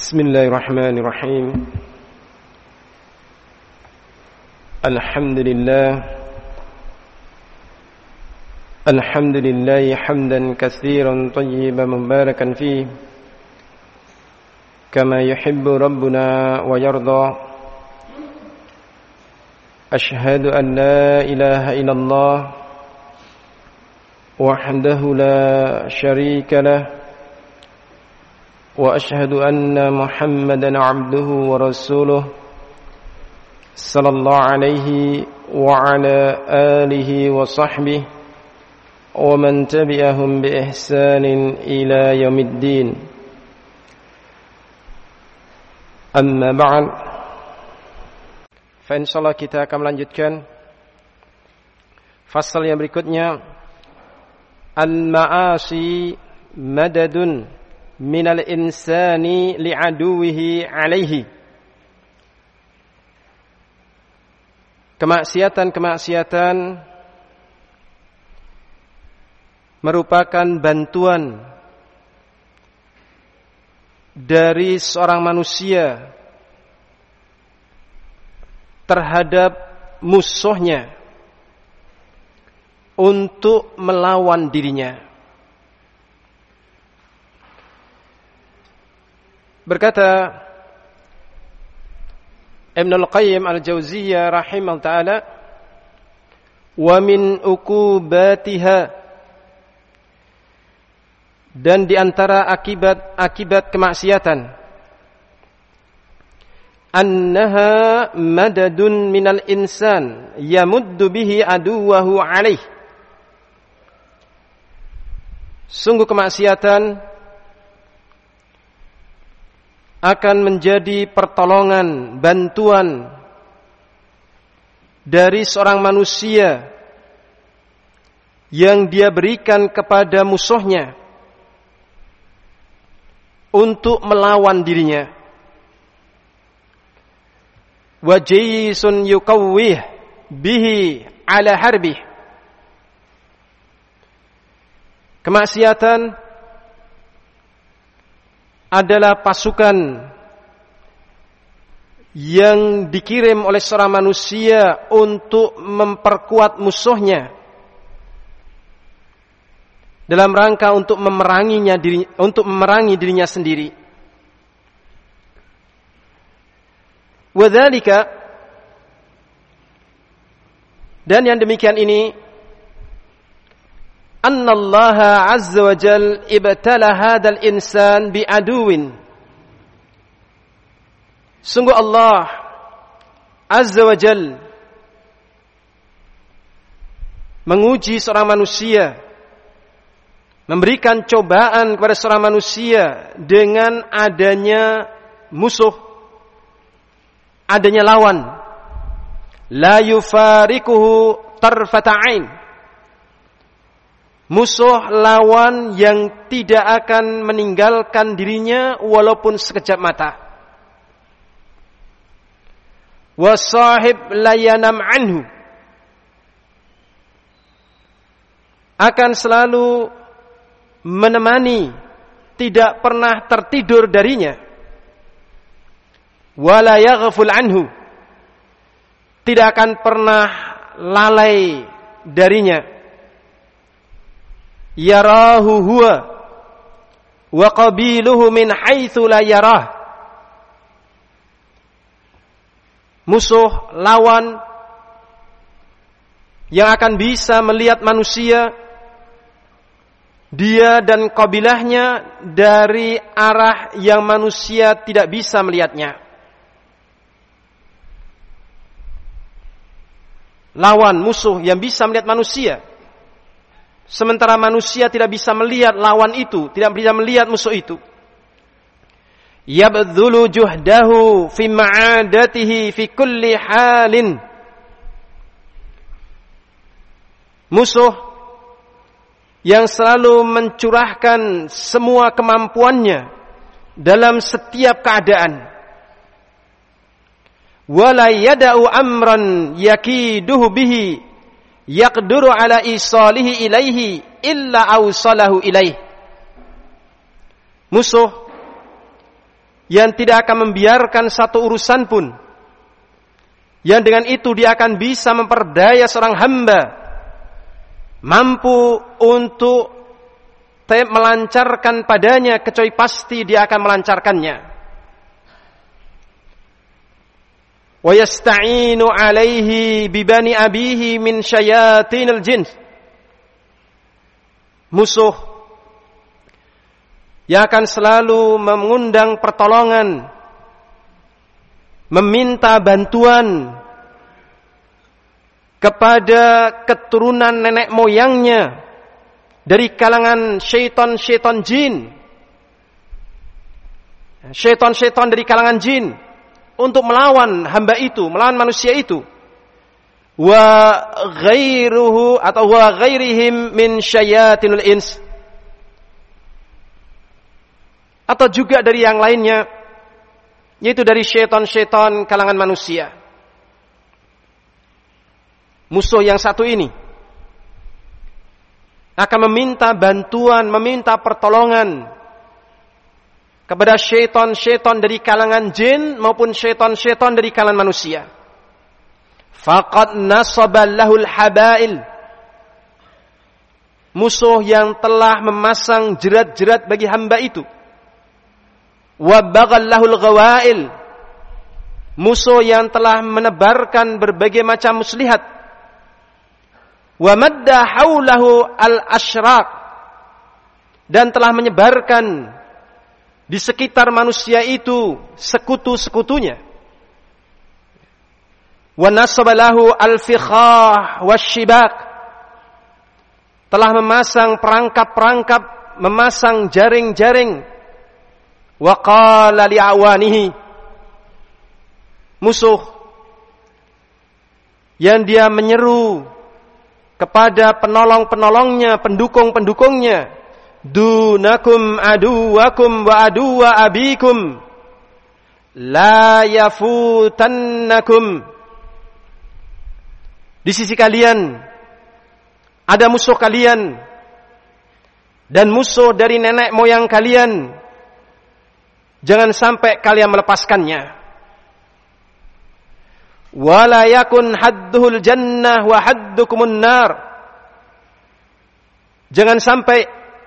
Bismillahirrahmanirrahim. Alhamdulillah hamdan katsiran tayyiban mubarakan fihi kama yuhibbu rabbuna wa yarda. Ashhadu an la ilaha illallah wahdahu la syarika lah wa ashhadu anna Muhammadan abduhu wa rasuluh sallallahu alaihi wa ala alihi wa sahbihi wa man tabi'ahum bi ihsanin ila yaumiddin. Amma ba'd. Fa insyaallah kita akan melanjutkan fasal yang berikutnya, al-ma'asi madadun minal insani li'aduwihi alaihi. Kemaksiatan-kemaksiatan merupakan bantuan dari seorang manusia terhadap musuhnya untuk melawan dirinya. Berkata Ibnul Qayyim al-Jauziyah rahimahullah ta'ala, wa min uqubatiha, dan di antara akibat kemaksiatan, annaha madadun minal insan yamuddu bihi aduwahu alaih. Sungguh kemaksiatan akan menjadi pertolongan, bantuan dari seorang manusia yang dia berikan kepada musuhnya untuk melawan dirinya. Wa jaysun yukawwih bihi ala harbih. Kemaksiatan adalah pasukan yang dikirim oleh seorang manusia untuk memperkuat musuhnya dalam rangka untuk memerangi dirinya sendiri. Wadzalika, dan yang demikian ini, annallaha azza wa jal ibtala hadzal insan bi aduwin. Sungguh Allah azza wa jal menguji seorang manusia, memberikan cobaan kepada seorang manusia dengan adanya musuh, adanya lawan, la yufarikuhu tarfata ain. Musuh, lawan yang tidak akan meninggalkan dirinya walaupun sekejap mata. Wasahib la yanam anhu, akan selalu menemani, tidak pernah tertidur darinya. Wala yaghful anhu, tidak akan pernah lalai darinya. Yarahu huwa wa qabiluhu min haitsu la yarah. Musuh, lawan yang akan bisa melihat manusia, dia dan kabilahnya dari arah yang manusia tidak bisa melihatnya. Lawan, musuh yang bisa melihat manusia, sementara manusia tidak bisa melihat lawan itu, tidak bisa melihat musuh itu. Yabdhulu juhdahu fi ma'adatihi fi kulli halin. Musuh yang selalu mencurahkan semua kemampuannya dalam setiap keadaan. Wala yada'u amran yakiduhu bihi yaqduru ala isalihi ilaihi illa awsalahu ilaih. Musuh yang tidak akan membiarkan satu urusan pun yang dengan itu dia akan bisa memperdaya seorang hamba mampu untuk melancarkan padanya, kecuali pasti dia akan melancarkannya. Wa yasta'inu alaihi bibani abihi min syayatinil jin. Musuh yang akan selalu mengundang pertolongan, meminta bantuan kepada keturunan nenek moyangnya dari kalangan syaitan-syaitan jin, syaitan-syaitan dari kalangan jin, untuk melawan hamba itu, melawan manusia itu. Wa ghairuhu atau wa ghairihim min syayatinul ins, atau juga dari yang lainnya, yaitu dari syaitan-syaitan kalangan manusia. Musuh yang satu ini akan meminta bantuan, meminta pertolongan kepada syaitan-syaitan dari kalangan jin maupun syaitan-syaitan dari kalangan manusia. Faqad nasaba lahul habail. Musuh yang telah memasang jerat-jerat bagi hamba itu. Wa baghal lahul ghawail. Musuh yang telah menebarkan berbagai macam muslihat. Wa madda haulahu al-asyraq, dan telah menyebarkan di sekitar manusia itu sekutu-sekutunya. Wa nasabalahu al-fikhah wasyibak, telah memasang perangkap-perangkap, memasang jaring-jaring. Wa qala li'awanihi, musuh yang dia menyeru kepada penolong-penolongnya, pendukung-pendukungnya, dunakum aduwakum wa aduwa abikum la yafutannakum. Di sisi kalian ada musuh kalian dan musuh dari nenek moyang kalian, jangan sampai kalian melepaskannya. Wala yakun hadduhul jannah wa haddukumun nar. Jangan sampai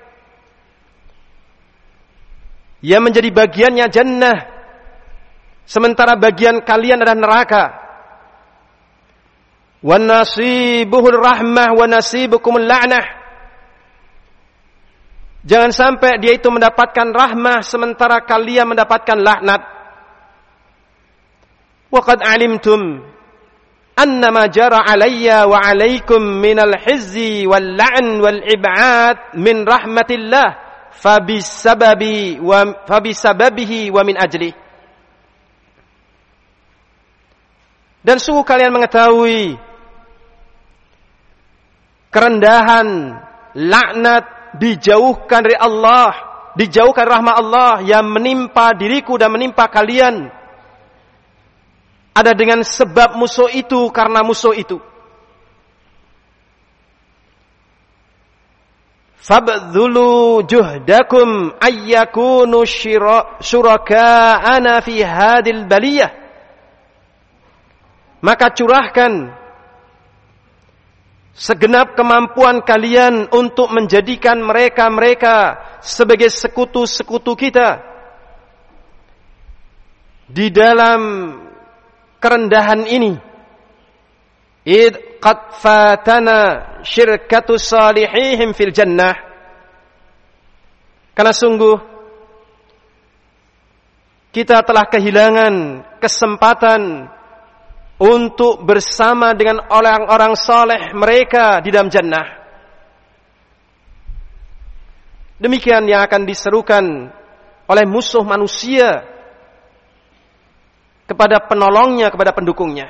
yang menjadi bagiannya jannah sementara bagian kalian adalah neraka. Wa nasibuhur rahmah wa nasibukumul la'nah. Jangan sampai dia itu mendapatkan rahmah sementara kalian mendapatkan laknat. وَقَدْ عَلِمْتُمْ أَنَّمَا جَرَى عَلَيَّ وَعَلَيْكُمْ مِنَ الْحِزِّ وَاللَّعْنِ وَالْإِبْعَادِ مِنْ رَحْمَةِ اللَّهِ فَبِسَبَبِهِ وَمِنْ أَجْلِهِ. Dan sungguh kalian mengetahui kerendahan, laknat dijauhkan dari Allah, dijauhkan rahmat Allah yang menimpa diriku dan menimpa kalian, ada dengan sebab musuh itu, karena musuh itu. Fabdhulu juhdakum ayyakunu syuraka'ana fi hadil baliyah. Maka curahkan segenap kemampuan kalian untuk menjadikan mereka-mereka sebagai sekutu-sekutu kita di dalam kerendahan ini. Id qad fatana syirkatu salihihim fil jannah. Karena sungguh kita telah kehilangan kesempatan untuk bersama dengan orang-orang saleh mereka di dalam jannah. Demikian yang akan diserukan oleh musuh manusia kepada penolongnya, kepada pendukungnya.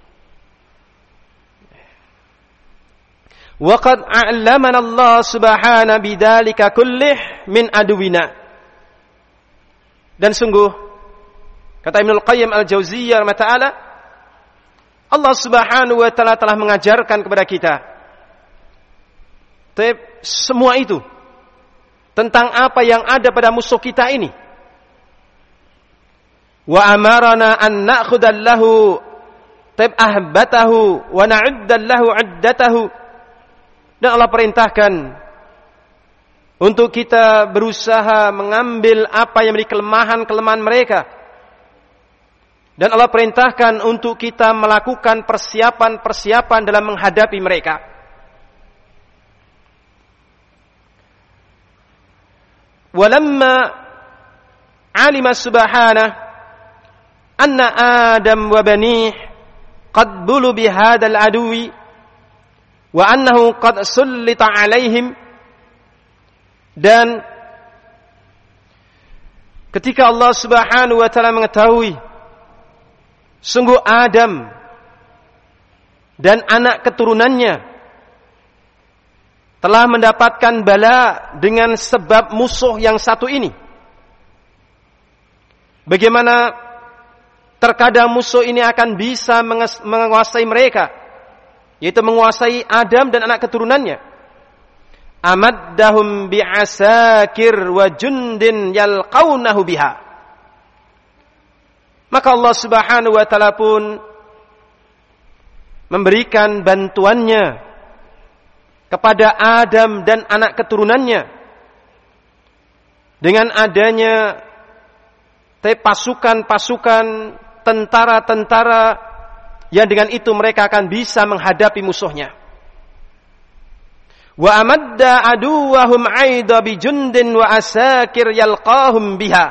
Wa qad a'lamana Allah subhanahu bidzalika kullih min aduwina. Dan sungguh kata Ibnu Qayyim Al-Jauziyah rahimahullah, Allah subhanahu wa ta'ala telah mengajarkan kepada kita semua itu tentang apa yang ada pada musuh kita ini. wa amarana an na'khudha lahu ahbatahu wa na'udda lahu 'iddatahu. Dan Allah perintahkan untuk kita berusaha mengambil apa yang menjadi kelemahan mereka. Dan Allah perintahkan untuk kita melakukan persiapan dalam menghadapi mereka. Walamma 'alima subhanahu anna Adam wa banih qad bulu bihadzal aduwi wa annahu qad sullita 'alaihim. Dan ketika Allah Subhanahu wa taala mengetahui sungguh Adam dan anak keturunannya telah mendapatkan bala dengan sebab musuh yang satu ini. Bagaimana terkadang musuh ini akan bisa menguasai mereka, yaitu menguasai Adam dan anak keturunannya. Amaddahum bi'asakir wa jundin yalqaunahu biha. Maka Allah Subhanahu wa taala pun memberikan bantuannya kepada Adam dan anak keturunannya dengan adanya pasukan-pasukan, tentara-tentara yang dengan itu mereka akan bisa menghadapi musuhnya. Wa amadda aduwahum aida bijundin wa asakir yalqahum biha.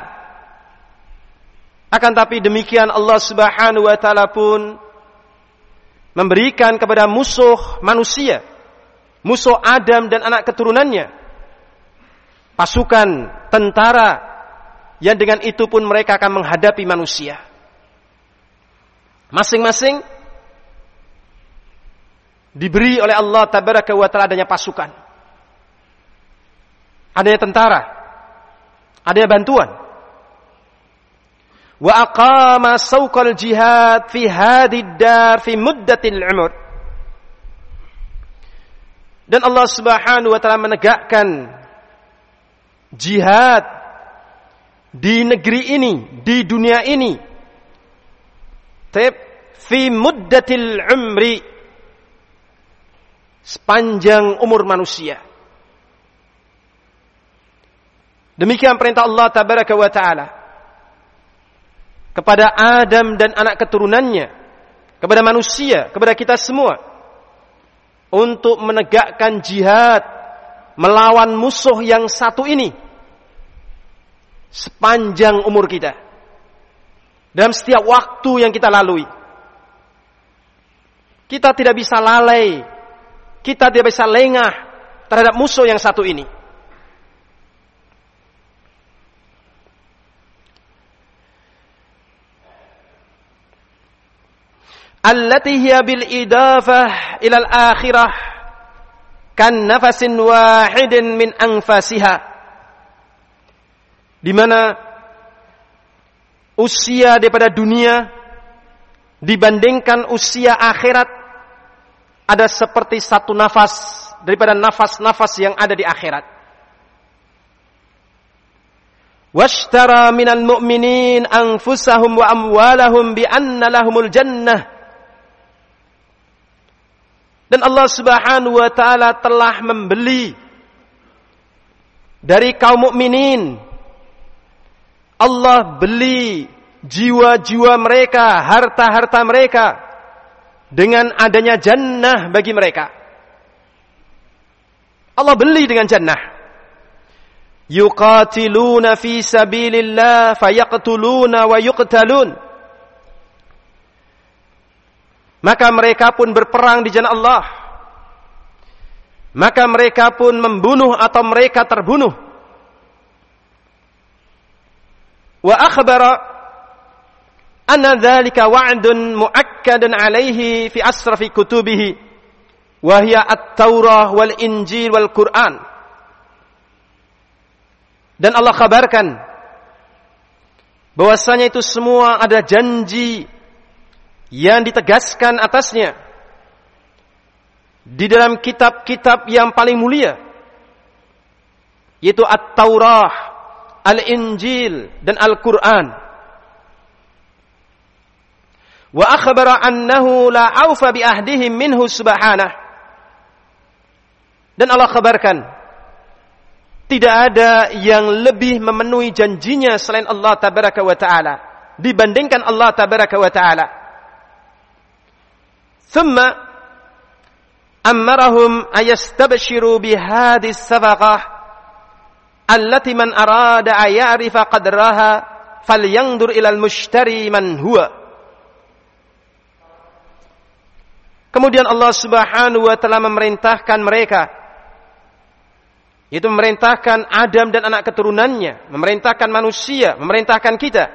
Akan tapi demikian Allah Subhanahu wa taala pun memberikan kepada musuh manusia, musuh Adam dan anak keturunannya, pasukan tentara yang dengan itu pun mereka akan menghadapi manusia. Masing-masing diberi oleh Allah Tabaraka wa Ta'ala adanya pasukan, adanya tentara, adanya bantuan. Wa aqama sawqal jihad fi hadid dar fi muddatil umur. Dan Allah Subhanahu wa Ta'ala menegakkan jihad di negeri ini, di dunia ini, fi muddatil umri, sepanjang umur manusia. Demikian perintah Allah Tabaraka wa Ta'ala kepada Adam dan anak keturunannya, kepada manusia, kepada kita semua, untuk menegakkan jihad melawan musuh yang satu ini sepanjang umur kita, dalam setiap waktu yang kita lalui. Kita tidak bisa lalai, kita tidak bisa lengah terhadap musuh yang satu ini. Allati hiya bil idafah ila al-akhirah kan nafasin wahidin min anfasiha, di mana usia daripada dunia dibandingkan usia akhirat ada seperti satu nafas daripada nafas-nafas yang ada di akhirat. Washtara minal mu'minin anfusahum wa amwalahum bi anna lahumul jannah. Dan Allah Subhanahu wa Ta'ala telah membeli dari kaum mukminin, Allah beli jiwa-jiwa mereka, harta-harta mereka dengan adanya jannah bagi mereka. Allah beli dengan jannah. Yuqatiluna fi sabilillah fayaqtuluna wa yuqtalun. Maka mereka pun berperang di jalan Allah. Maka mereka pun membunuh atau mereka terbunuh. Wa akhbara anna dzalika wa'dun mu'akkadun 'alaihi fi asrafi kutubihi wa hiya at-Taurah wal Injil wal Qur'an. Dan Allah kabarkan bahwasanya itu semua ada janji yang ditegaskan atasnya di dalam kitab-kitab yang paling mulia, yaitu At-Taurah, Al-Injil dan Al-Quran. Wa akhbara annahu la aufa bi ahdihim minhu subhanahu. Dan Allah kabarkan, tidak ada yang lebih memenuhi janjinya selain Allah tabaraka wa ta'ala, dibandingkan Allah tabaraka wa ta'ala. Thumma ammarahum ayastabshiru bihadis safaqah allati man arada ayarifa qadraha falyandur ilal mushtari man huwa. Kemudian Allah subhanahu wa ta'ala memerintahkan mereka, yaitu memerintahkan Adam dan anak keturunannya, memerintahkan manusia, memerintahkan kita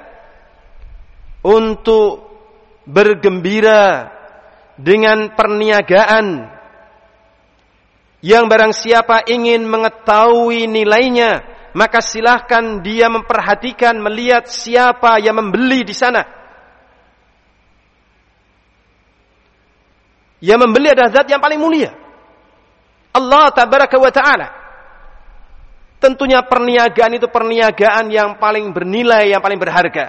untuk bergembira dengan perniagaan yang barang siapa ingin mengetahui nilainya, maka silahkan dia memperhatikan, melihat siapa yang membeli di sana. Yang membeli adalah zat yang paling mulia, Allah tabaraka wa ta'ala. Tentunya perniagaan itu perniagaan yang paling bernilai, yang paling berharga.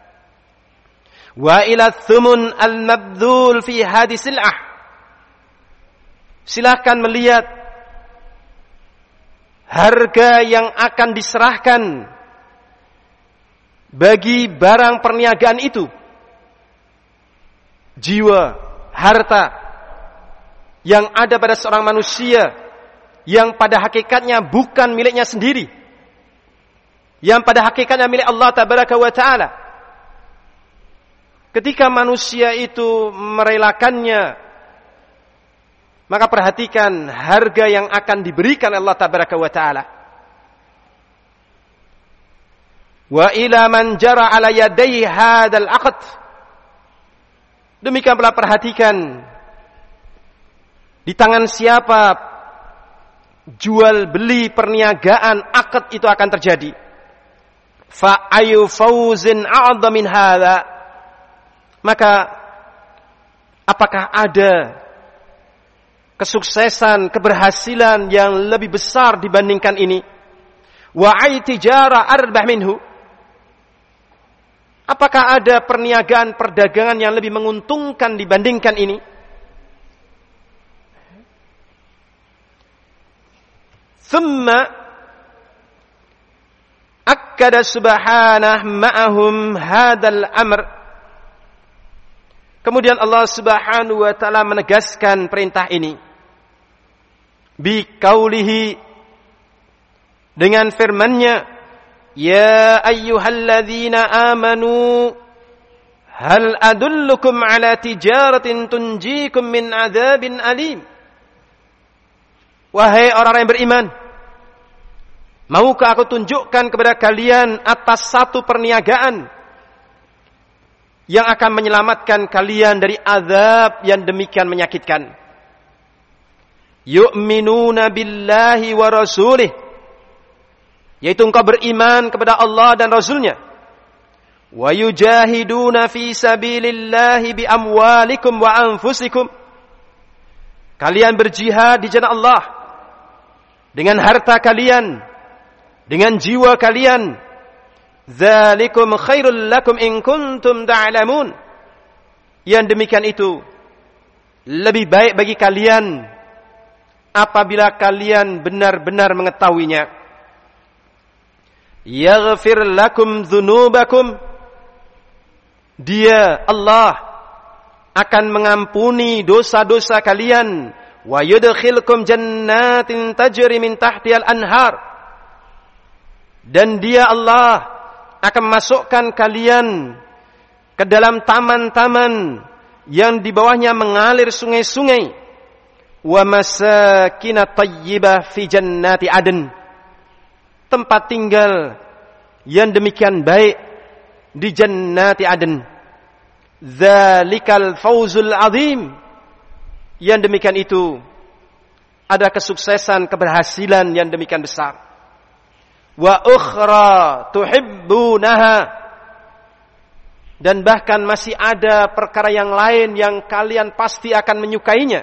Wa ila thumun al-mabdhul fi hadis sil'ah. Silahkan melihat harga yang akan diserahkan bagi barang perniagaan itu. Jiwa, harta yang ada pada seorang manusia, yang pada hakikatnya bukan miliknya sendiri, yang pada hakikatnya milik Allah tabaraka wa ta'ala. Ketika manusia itu merelakannya, maka perhatikan harga yang akan diberikan Allah tabaraka wa ta'ala. Wa ila man jara ala yadayhi hadzal aqd. Demikian pula perhatikan di tangan siapa jual beli perniagaan akad itu akan terjadi. Fa ayu fauzin a'dha min hadza. Maka apakah ada kesuksesan, keberhasilan yang lebih besar dibandingkan ini? Wa ay tijara arbah minhu. Apakah ada perniagaan, perdagangan yang lebih menguntungkan dibandingkan ini? Thumma akkada subhanah ma'ahum hadal amr. Kemudian Allah subhanahu wa ta'ala menegaskan perintah ini bi qaulihi, dengan firman-Nya, ya ayyuhalladzina amanu hal adullukum ala tijaratin tunjikum min adzabin alim. Wahai orang-orang yang beriman, maukah aku tunjukkan kepada kalian atas satu perniagaan yang akan menyelamatkan kalian dari azab yang demikian menyakitkan? Yu'minuna billahi wa rasulih, yaitu engkau beriman kepada Allah dan Rasulnya. Wa yujahiduna fi sabilillahi bi amwalikum wa anfusikum, kalian berjihad di jalan Allah dengan harta kalian, dengan jiwa kalian. Dzalikum khairul lakum in kuntum ta'lamun. Yang demikian itu lebih baik bagi kalian apabila kalian benar-benar mengetahuinya. Yaghfir lakum dzunubakum, Dia Allah akan mengampuni dosa-dosa kalian. Wa yudkhilkum jannatin tajri min tahtihal anhar, dan Dia Allah akan masukkan kalian ke dalam taman-taman yang di bawahnya mengalir sungai-sungai. Wa masakin thayyibah fi jannati adn, tempat tinggal yang demikian baik di jannati adn. Dzalikal fawzul azim, yang demikian itu ada kesuksesan, keberhasilan yang demikian besar. Wa ukhra tuhibbunaha, dan bahkan masih ada perkara yang lain yang kalian pasti akan menyukainya.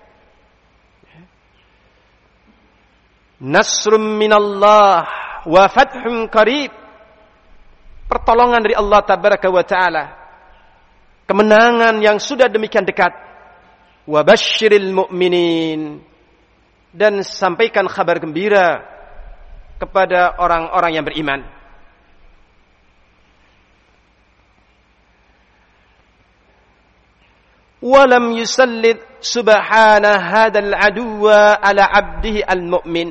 Nasrum minallah wa fathun qarib, pertolongan dari Allah tabaraka wa ta'ala, kemenangan yang sudah demikian dekat. Wa basyiril mu'minin, dan sampaikan kabar gembira kepada orang-orang yang beriman. Walam yusallid subhana hadzal aduwa ala 'abdihi al-mu'min.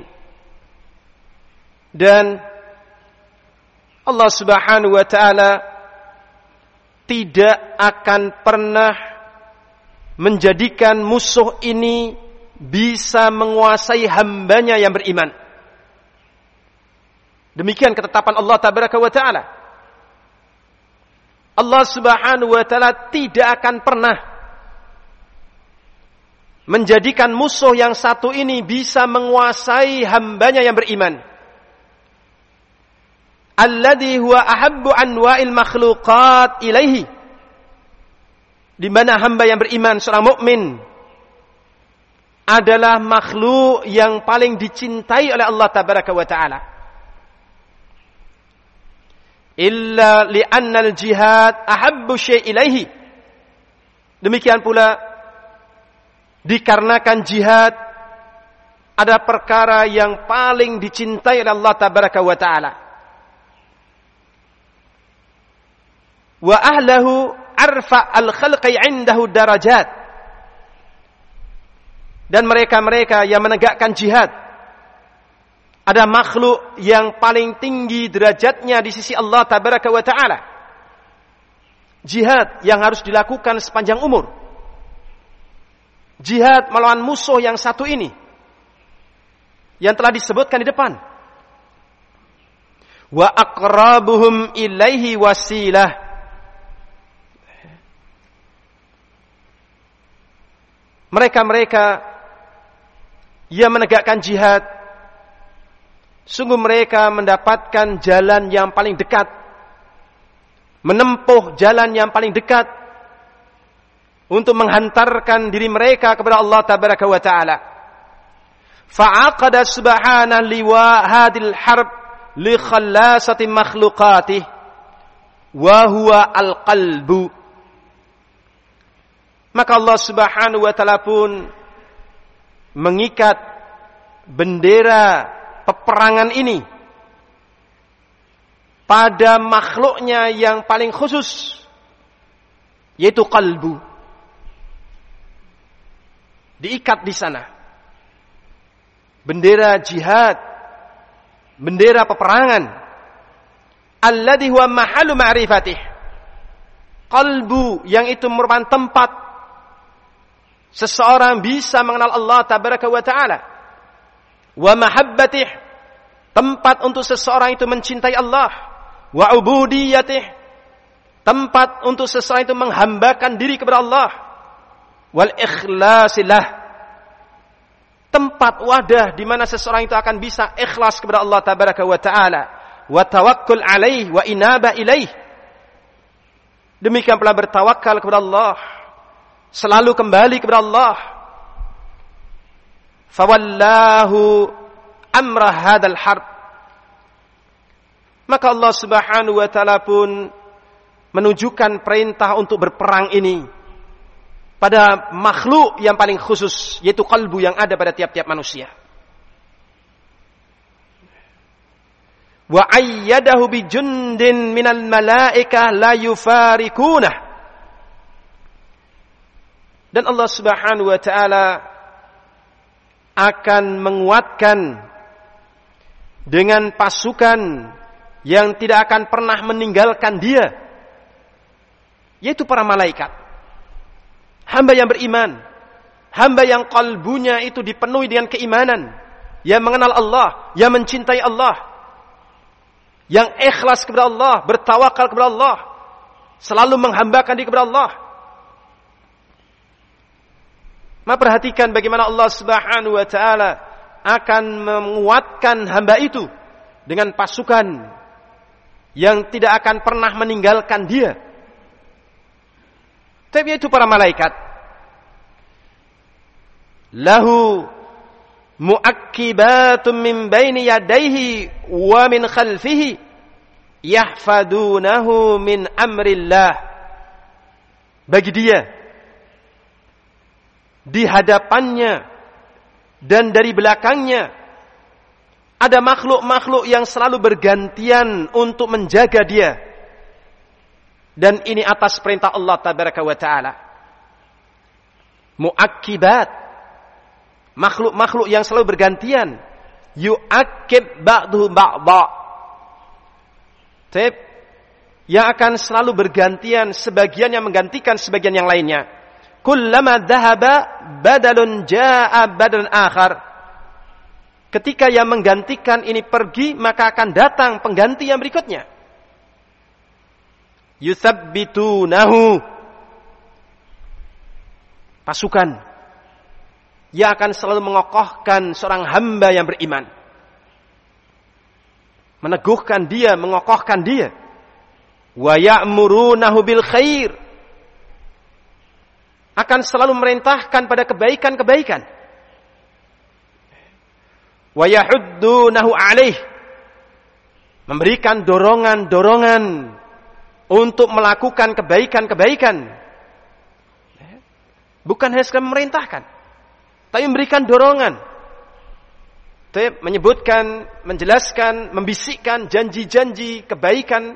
Dan Allah Subhanahu wa taala tidak akan pernah menjadikan musuh ini bisa menguasai hambanya yang beriman. Demikian ketetapan Allah Tabaraka wa taala. Allah Subhanahu wa taala tidak akan pernah menjadikan musuh yang satu ini bisa menguasai hambanya yang beriman. Alladhi huwa ahabbu anwa'il makhluqat ilaihi, di mana hamba yang beriman, seorang mukmin, adalah makhluk yang paling dicintai oleh Allah Tabaraka wa taala. Illa li'anna al-jihad ahabbu syai' ilaihi. Demikian pula dikarenakan jihad ada perkara yang paling dicintai oleh Allah Tabaraka wa taala. Wa ahlahu arfa al-khalqi 'indahu darajat. Dan mereka-mereka yang menegakkan jihad, ada makhluk yang paling tinggi derajatnya di sisi Allah Tabaraka wa taala. Jihad yang harus dilakukan sepanjang umur. Jihad melawan musuh yang satu ini, yang telah disebutkan di depan. Wa aqrabuhum ilaihi wasilah. Mereka-mereka yang menegakkan jihad, sungguh mereka mendapatkan jalan yang paling dekat, menempuh jalan yang paling dekat untuk menghantarkan diri mereka kepada Allah Tabaraka wa taala. Fa'aqada subhanahu liwa hadil harb li khallasati makhluqatih wa huwa al-qalbu. Maka Allah Subhanahu wa taala pun mengikat bendera peperangan ini pada makhluknya yang paling khusus, yaitu kalbu. Diikat di sana bendera jihad, bendera peperangan, alladhi huwa mahalu ma'rifatih. Kalbu yang itu merupakan tempat seseorang bisa mengenal Allah Tabaraka wa ta'ala. Wa mahabbatih, tempat untuk seseorang itu mencintai Allah. Wa ubudiyatih, tempat untuk seseorang itu menghambakan diri kepada Allah. Wal ikhlasilah, tempat wadah di mana seseorang itu akan bisa ikhlas kepada Allah Tabaraka wa ta'ala. Wa tawakkul alaih wa inaba ilaih, demikian pula bertawakal kepada Allah, selalu kembali kepada Allah. Fawallahu amra hadzal harb, maka Allah Subhanahu wa taala pun menunjukkan perintah untuk berperang ini pada makhluk yang paling khusus, yaitu kalbu yang ada pada tiap-tiap manusia. Wa ayyadahu bi jundin minal malaikah la yufarikunah. Dan Allah Subhanahu wa taala akan menguatkan dengan pasukan yang tidak akan pernah meninggalkan dia, yaitu para malaikat. Hamba yang beriman, hamba yang kalbunya itu dipenuhi dengan keimanan, yang mengenal Allah, yang mencintai Allah, yang ikhlas kepada Allah, bertawakal kepada Allah, selalu menghambakan diri kepada Allah. Maka perhatikan bagaimana Allah Subhanahu wa taala akan menguatkan hamba itu dengan pasukan yang tidak akan pernah meninggalkan dia. Tapi itu para malaikat. Lahu mu'akkibatun min baini yadayhi wa min khalfihi yahfadunahu min amrillah. bagi dia di hadapannya dan dari belakangnya ada makhluk-makhluk yang selalu bergantian untuk menjaga dia. Dan ini atas perintah Allah tabaraka wa ta'ala. Mu'akkibat, makhluk-makhluk yang selalu bergantian. Yu'akkib ba'duhu ba'da. Yang akan selalu bergantian, sebagian yang menggantikan sebagian yang lainnya. Kullama dhahaba badalun ja'a badalun akhar. Ketika yang menggantikan ini pergi, maka akan datang pengganti yang berikutnya. Yuthabbitunahu, pasukan yang akan selalu mengokohkan seorang hamba yang beriman, meneguhkan dia, mengokohkan dia. Wa ya'murunahu bil khair, akan selalu memerintahkan pada kebaikan-kebaikan. Wa yahuddunahu alaih, memberikan dorongan-dorongan untuk melakukan kebaikan-kebaikan. Bukan hanya sekadar memerintahkan, tapi memberikan dorongan. Menyebutkan, menjelaskan, membisikkan janji-janji kebaikan.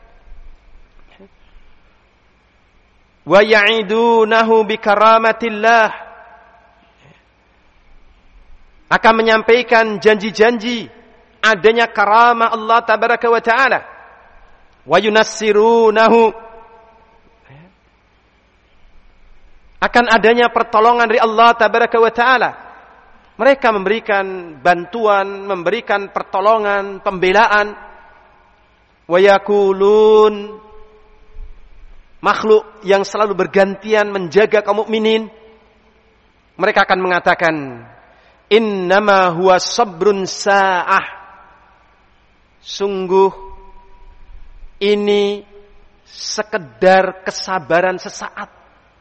Wa ya'idunahu bikaramatillah, akan menyampaikan janji-janji adanya karamah Allah tabaraka wa ta'ala. Wa yunassirunahu, akan adanya pertolongan dari Allah tabaraka wa ta'ala. Mereka memberikan bantuan, memberikan pertolongan, pembelaan. Wa yakulun, makhluk yang selalu bergantian menjaga kaum mukminin. Mereka akan mengatakan, innama huwa sabrun sa'ah, sungguh ini sekedar kesabaran sesaat.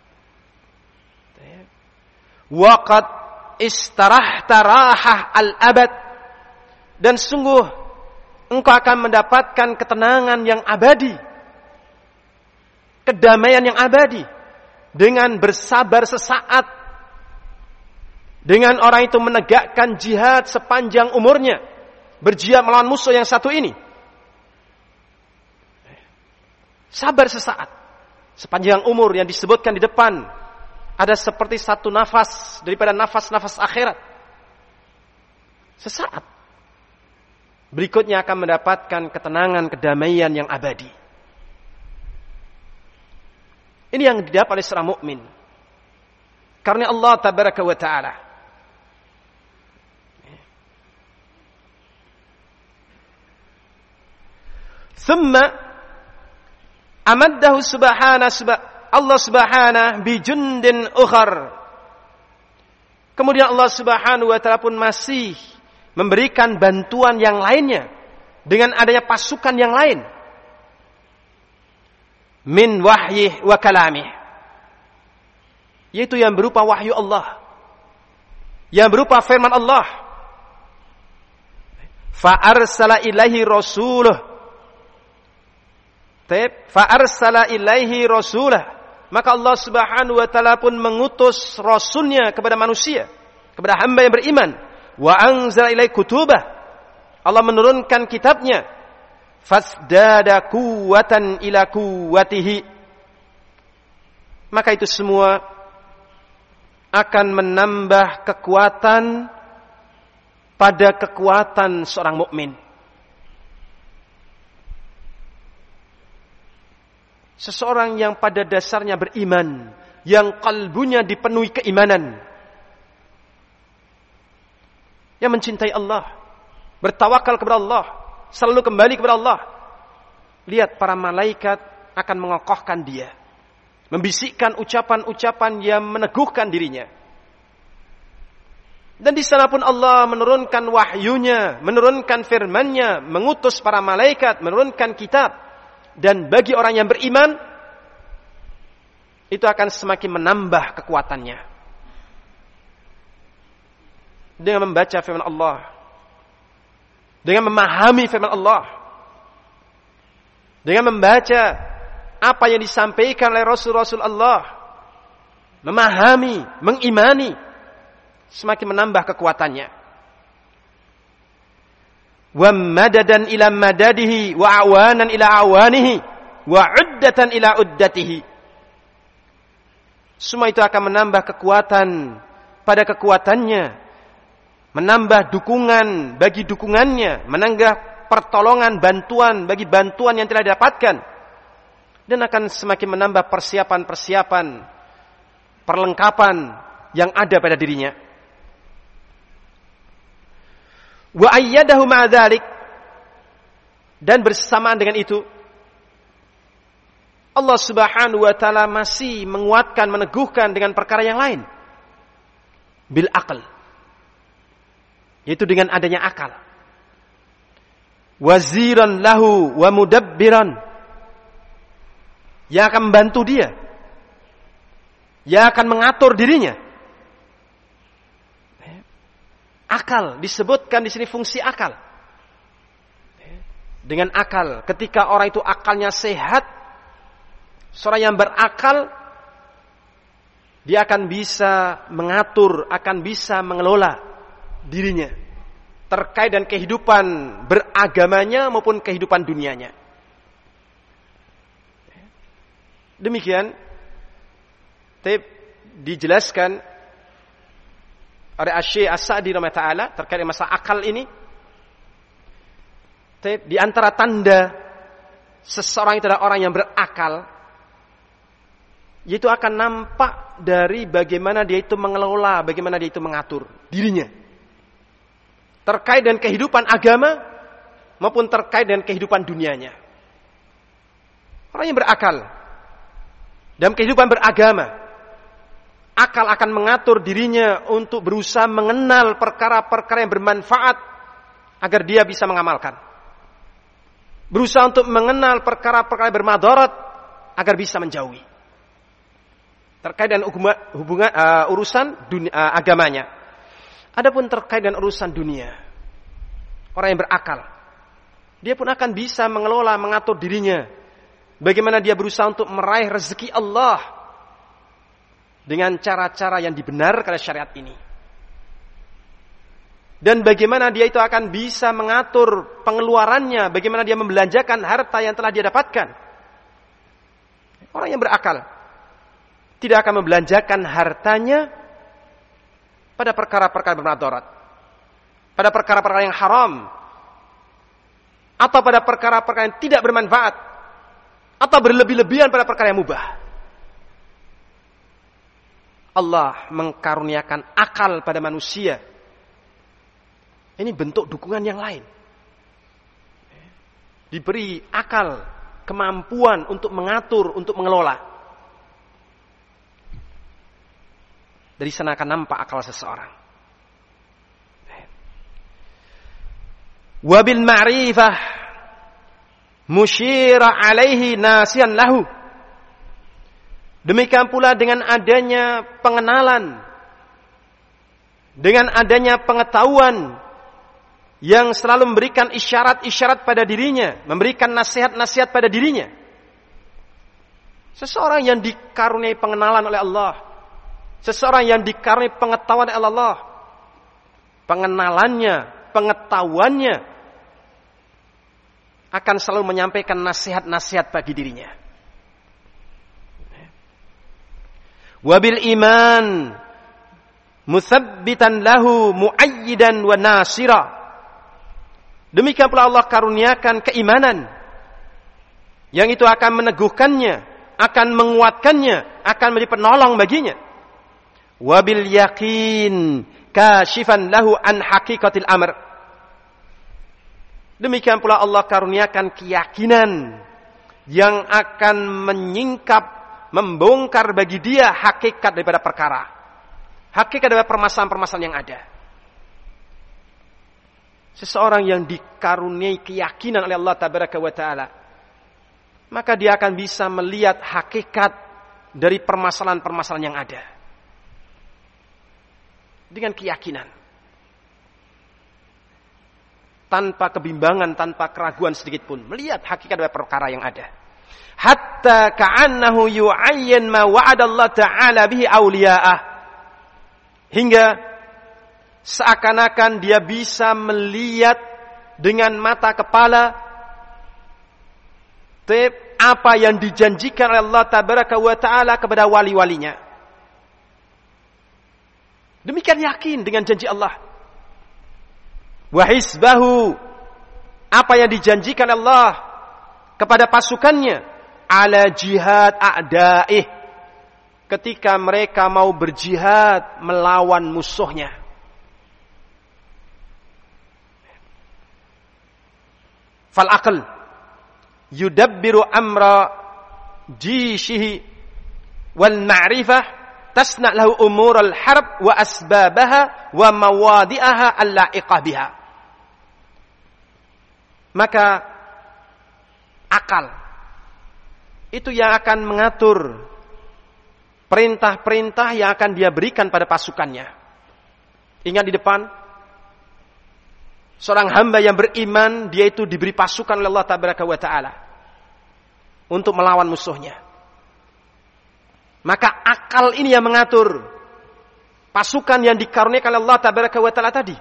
Waqad istarahta rahah al-abad, dan sungguh engkau akan mendapatkan ketenangan yang abadi, kedamaian yang abadi dengan bersabar sesaat, dengan orang itu menegakkan jihad sepanjang umurnya, berjihad melawan musuh yang satu ini. Sabar sesaat, sepanjang umur yang disebutkan di depan, ada seperti satu nafas daripada nafas-nafas akhirat. Sesaat. Berikutnya akan mendapatkan ketenangan, kedamaian yang abadi. Ini yang didapat oleh seorang mukmin. Karena Allah tabaraka wa ta'ala thumma amaddahu Allah subhanahu bijundin ukhar. Kemudian Allah subhanahu wa ta'ala pun masih memberikan bantuan yang lainnya dengan adanya pasukan yang lain. Min wahyih wa kalamih, yaitu yang berupa wahyu Allah, yang berupa firman Allah. Fa arsala ilaihi rasuluh, fa arsala ilaihi rasulah, maka Allah subhanahu wa ta'ala pun mengutus rasulnya kepada manusia, kepada hamba yang beriman. Wa anzala ilaihi kutubah, Allah menurunkan kitabnya. Fasdada quwwatan ila quwwatihi, maka itu semua akan menambah kekuatan pada kekuatan seorang mukmin. Seseorang yang pada dasarnya beriman, yang kalbunya dipenuhi keimanan, yang mencintai Allah, bertawakal kepada Allah, selalu kembali kepada Allah. Lihat, para malaikat akan mengokohkan dia, membisikkan ucapan-ucapan yang meneguhkan dirinya. Dan di sana pun Allah menurunkan wahyunya, menurunkan firman-Nya, mengutus para malaikat, menurunkan kitab. Dan bagi orang yang beriman, itu akan semakin menambah kekuatannya dengan membaca firman Allah, dengan memahami firman Allah, dengan membaca apa yang disampaikan oleh Rasul-Rasul Allah, memahami, mengimani, semakin menambah kekuatannya. Wa madadan ila madadihi wa awanan ila awanihi wa uddatan ila uddatihi. Semua itu akan menambah kekuatan pada kekuatannya, menambah dukungan bagi dukungannya, menambah pertolongan, bantuan bagi bantuan yang telah didapatkan, dan akan semakin menambah persiapan-persiapan, perlengkapan yang ada pada dirinya. Wa ayyadahu ma'a dzalik, dan bersamaan dengan itu Allah Subhanahu wa taala masih menguatkan, meneguhkan dengan perkara yang lain. Bil aql, yaitu dengan adanya akal. Waziran lahu wa mudabbiran, yang akan membantu dia, yang akan mengatur dirinya. Akal disebutkan di sini, fungsi akal. Dengan akal, ketika orang itu akalnya sehat, seorang yang berakal, dia akan bisa mengatur, akan bisa mengelola dirinya terkait dengan kehidupan beragamanya maupun kehidupan dunianya. Demikian dijelaskan oleh Asy-Syaikh As-Sa'di rahimahullah taala terkait dengan masalah akal ini. Di antara tanda seseorang itu adalah orang yang berakal, yaitu akan nampak dari bagaimana dia itu mengelola, bagaimana dia itu mengatur dirinya terkait dengan kehidupan agama maupun terkait dengan kehidupan dunianya. Orang yang berakal dalam kehidupan beragama, akal akan mengatur dirinya untuk berusaha mengenal perkara-perkara yang bermanfaat agar dia bisa mengamalkan. Berusaha untuk mengenal perkara-perkara yang bermadarat agar bisa menjauhi. Terkait dengan hubungan urusan dunia, agamanya. Adapun terkait dengan urusan dunia, orang yang berakal, dia pun akan bisa mengelola, mengatur dirinya. Bagaimana dia berusaha untuk meraih rezeki Allah dengan cara-cara yang dibenarkan oleh syariat ini. Dan bagaimana dia itu akan bisa mengatur pengeluarannya, bagaimana dia membelanjakan harta yang telah dia dapatkan. Orang yang berakal tidak akan membelanjakan hartanya pada perkara-perkara bermadarat, pada perkara-perkara yang haram, atau pada perkara-perkara yang tidak bermanfaat, atau berlebih-lebihan pada perkara yang mubah. Allah mengkaruniakan akal pada manusia. Ini bentuk dukungan yang lain. Diberi akal, kemampuan untuk mengatur, untuk mengelola. Dari sana akan nampak akal seseorang. Wabil ma'rifah musyira alaihi nasihan lahu. Demikian pula dengan adanya pengenalan, dengan adanya pengetahuan yang selalu memberikan isyarat-isyarat pada dirinya, memberikan nasihat-nasihat pada dirinya. Seseorang yang dikaruniai pengenalan oleh Allah, seseorang yang dikaruniai pengetahuan oleh Allah, pengenalannya, pengetahuannya akan selalu menyampaikan nasihat-nasihat bagi dirinya. Wabil iman musabbitan lahu muayyidan wa nasira. Demikian pula Allah karuniakan keimanan yang itu akan meneguhkannya, akan menguatkannya, akan menjadi penolong baginya. Wabil yaqin kashifan lahu an haqiqatil amr. Demikian pula Allah karuniakan keyakinan yang akan menyingkap, membongkar bagi dia hakikat daripada perkara, hakikat daripada permasalahan-permasalahan yang ada. Seseorang yang dikaruniai keyakinan oleh Allah Tabaraka wa Ta'ala, maka dia akan bisa melihat hakikat dari permasalahan-permasalahan yang ada dengan keyakinan, tanpa kebimbangan, tanpa keraguan sedikit pun, melihat hakikat dari perkara yang ada. hatta ka'annahu yu'ayyan ma wa'ada Allah ta'ala bihi awliya'ah, hingga seakan-akan dia bisa melihat dengan mata kepala apa yang dijanjikan oleh Allah tabaraka wa ta'ala kepada wali-walinya. Demikian yakin dengan janji Allah. Wa hisbahu, apa yang dijanjikan Allah kepada pasukannya, ala jihad a'daih, ketika mereka mau berjihad melawan musuhnya. Fal aql yudabbiru amra jishihi wal ma'rifah tasna' lahu umur al-harb wa asbabaha wa mawadi'aha al-la'iqah biha. Maka akal itu yang akan mengatur perintah-perintah yang akan dia berikan pada pasukannya. Ingat di depan, seorang hamba yang beriman, dia itu diberi pasukan oleh Allah tabaraka wa ta'ala untuk melawan musuhnya. Maka akal ini yang mengatur pasukan yang dikaruniakan oleh Allah tabaraka wa ta'ala tadi.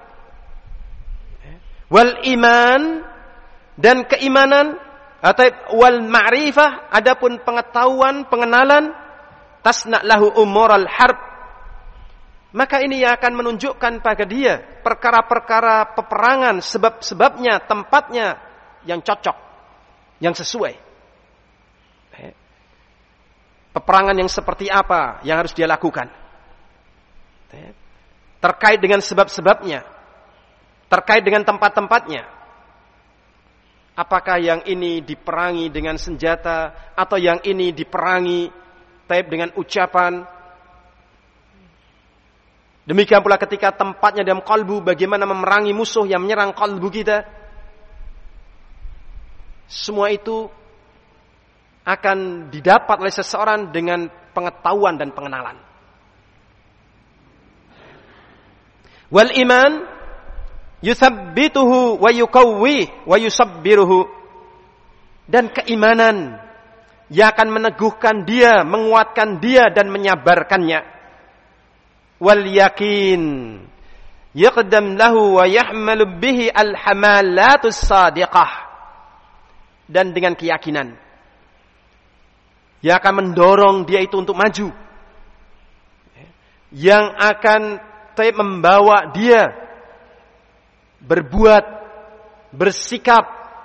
Wal iman, dan keimanan, atau wal ma'rifah, adapun pengetahuan, pengenalan, tasna' lahu umural harb, maka ini yang akan menunjukkan pada dia perkara-perkara peperangan, sebab-sebabnya, tempatnya yang cocok, yang sesuai. Peperangan yang seperti apa yang harus dia lakukan, terkait dengan sebab-sebabnya, terkait dengan tempat-tempatnya. Apakah yang ini diperangi dengan senjata, atau yang ini diperangi dengan ucapan. Demikian pula ketika tempatnya dalam kalbu, bagaimana memerangi musuh yang menyerang kalbu kita. Semua itu akan didapat oleh seseorang dengan pengetahuan dan pengenalan. Wal iman yuthabbituhu wa yukawwih wa yusabbiruhu, dan keimanan yang akan meneguhkan dia, menguatkan dia dan menyabarkannya. Wal yakin yaqdam lahu wa yahmalu bihi al hamalatus sadiqah, dan dengan keyakinan yang akan mendorong dia itu untuk maju, yang akan membawa dia berbuat, bersikap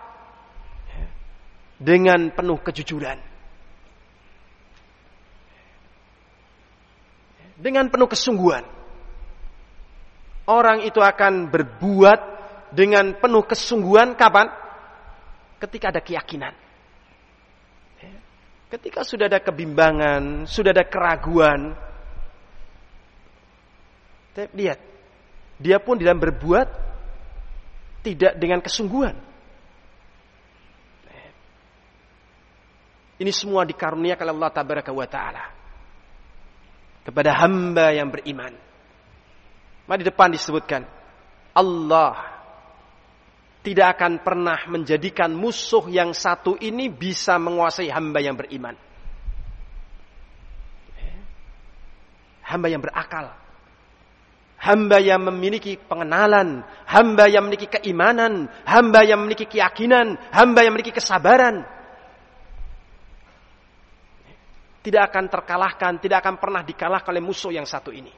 dengan penuh kejujuran, dengan penuh kesungguhan. Orang itu akan berbuat dengan penuh kesungguhan kapan? Ketika ada keyakinan. Ketika sudah ada kebimbangan, sudah ada keraguan, lihat, dia pun dalam berbuat tidak dengan kesungguhan. Ini semua dikaruniakan oleh Allah tabaraka wa ta'ala kepada hamba yang beriman. Maka di depan disebutkan, Allah tidak akan pernah menjadikan musuh yang satu ini bisa menguasai hamba yang beriman. Hamba yang berakal, hamba yang memiliki pengenalan, hamba yang memiliki keimanan, hamba yang memiliki keyakinan, hamba yang memiliki kesabaran, tidak akan terkalahkan, tidak akan pernah dikalahkan oleh musuh yang satu ini.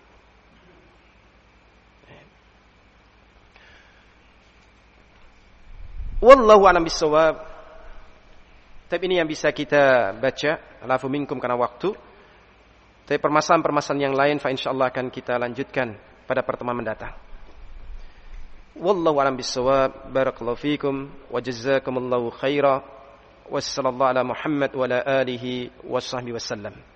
Wallahu a'lam bissawab. Tapi ini yang bisa kita baca, alafu minkum karena waktu. Tapi permasalahan-permasalahan yang lain fa insyaallah akan kita lanjutkan pada pertemuan mendatang. Wallahu a'lam bissawab. Barakallahu fikum wa jazakumullahu khaira. Wassallallahu ala Muhammad wa ala alihi washabbihi wasallam.